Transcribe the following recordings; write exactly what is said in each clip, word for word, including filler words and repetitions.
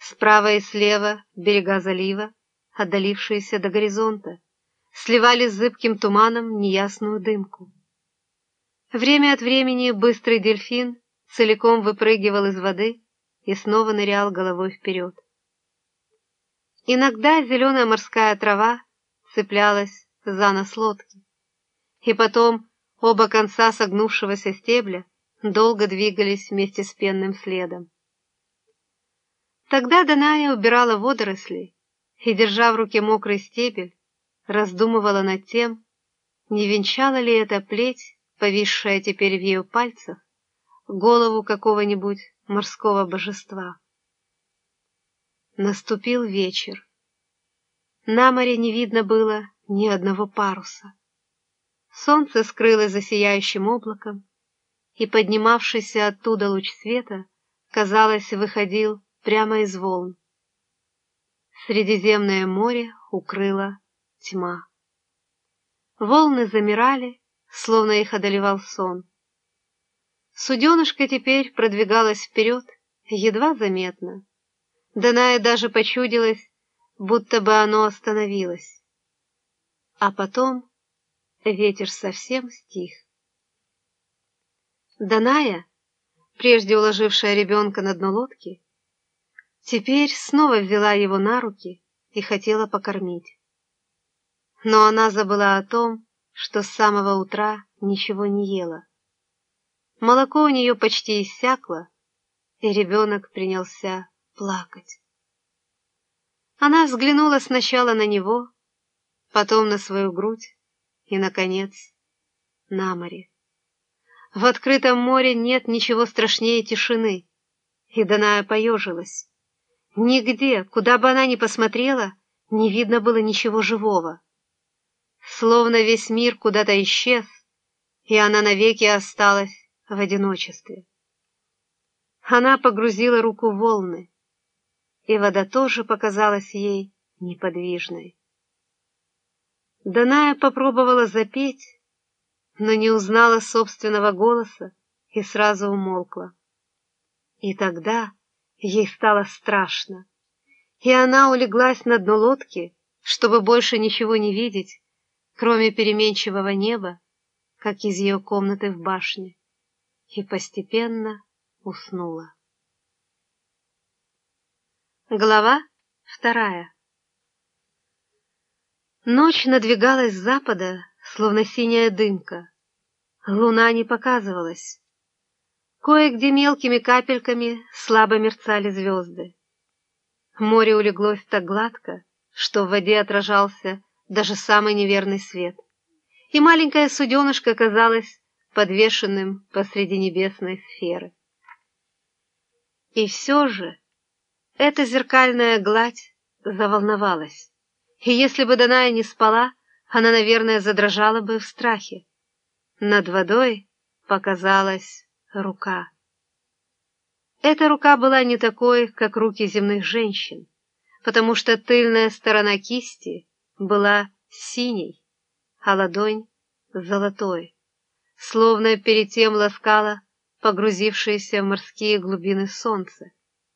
Справа и слева берега залива, отдалившиеся до горизонта, сливали с зыбким туманом неясную дымку. Время от времени быстрый дельфин целиком выпрыгивал из воды и снова нырял головой вперед. Иногда зеленая морская трава цеплялась за нос лодки, и потом оба конца согнувшегося стебля долго двигались вместе с пенным следом. Тогда Даная убирала водоросли и, держа в руке мокрый стебель, раздумывала над тем, не венчала ли эта плеть, повисшая теперь в ее пальцах, голову какого-нибудь морского божества. Наступил вечер. На море не видно было ни одного паруса. Солнце скрылось за сияющим облаком, и поднимавшийся оттуда луч света, казалось, выходил прямо из волн. Средиземное море укрыла тьма. Волны замирали, словно их одолевал сон. Суденышко теперь продвигалось вперед, едва заметно. Данае даже почудилось, будто бы оно остановилось. А потом ветер совсем стих. Даная, прежде уложившая ребенка на дно лодки, теперь снова взяла его на руки и хотела покормить. Но она забыла о том, что с самого утра ничего не ела. Молоко у нее почти иссякло, и ребенок принялся плакать. Она взглянула сначала на него, потом на свою грудь и, наконец, на море. В открытом море нет ничего страшнее тишины, и Даная поежилась. Нигде, куда бы она ни посмотрела, не видно было ничего живого. Словно весь мир куда-то исчез, и она навеки осталась в одиночестве. Она погрузила руку в волны, и вода тоже показалась ей неподвижной. Даная попробовала запеть, но не узнала собственного голоса и сразу умолкла. И тогда ей стало страшно, и она улеглась на дно лодки, чтобы больше ничего не видеть, кроме переменчивого неба, как из ее комнаты в башне, и постепенно уснула. Глава вторая. Ночь надвигалась с запада, словно синяя дымка. Луна не показывалась. Кое-где мелкими капельками слабо мерцали звезды. Море улеглось так гладко, что в воде отражался даже самый неверный свет, и маленькое суденышко казалось подвешенным посреди небесной сферы. И все же эта зеркальная гладь заволновалась, и если бы Даная не спала, она, наверное, задрожала бы в страхе. Над водой показалась рука. Эта рука была не такой, как руки земных женщин, потому что тыльная сторона кисти была синей, а ладонь — золотой, словно перед тем ласкала погрузившееся в морские глубины солнце.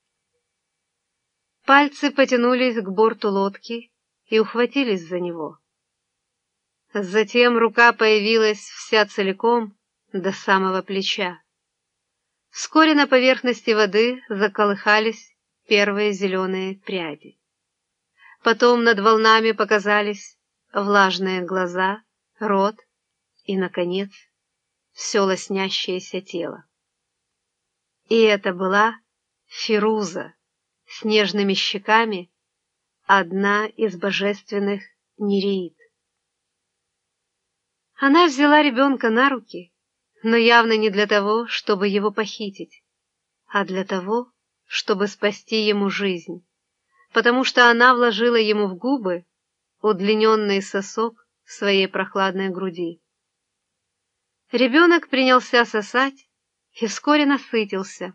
Пальцы потянулись к борту лодки и ухватились за него. Затем рука появилась вся целиком до самого плеча. Вскоре на поверхности воды заколыхались первые зеленые пряди. Потом над волнами показались влажные глаза, рот и, наконец, все лоснящееся тело. И это была Фируза с нежными щеками, одна из божественных нереид. Она взяла ребенка на руки, но явно не для того, чтобы его похитить, а для того, чтобы спасти ему жизнь, потому что она вложила ему в губы удлиненный сосок своей прохладной груди. Ребенок принялся сосать и вскоре насытился.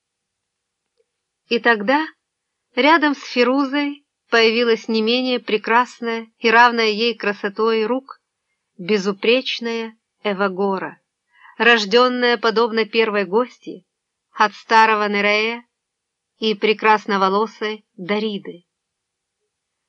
И тогда рядом с Фирузой появилась не менее прекрасная и равная ей красотой рук безупречная Эвагора, рожденная, подобно первой гости, от старого Нерея и прекрасноволосой Дариды.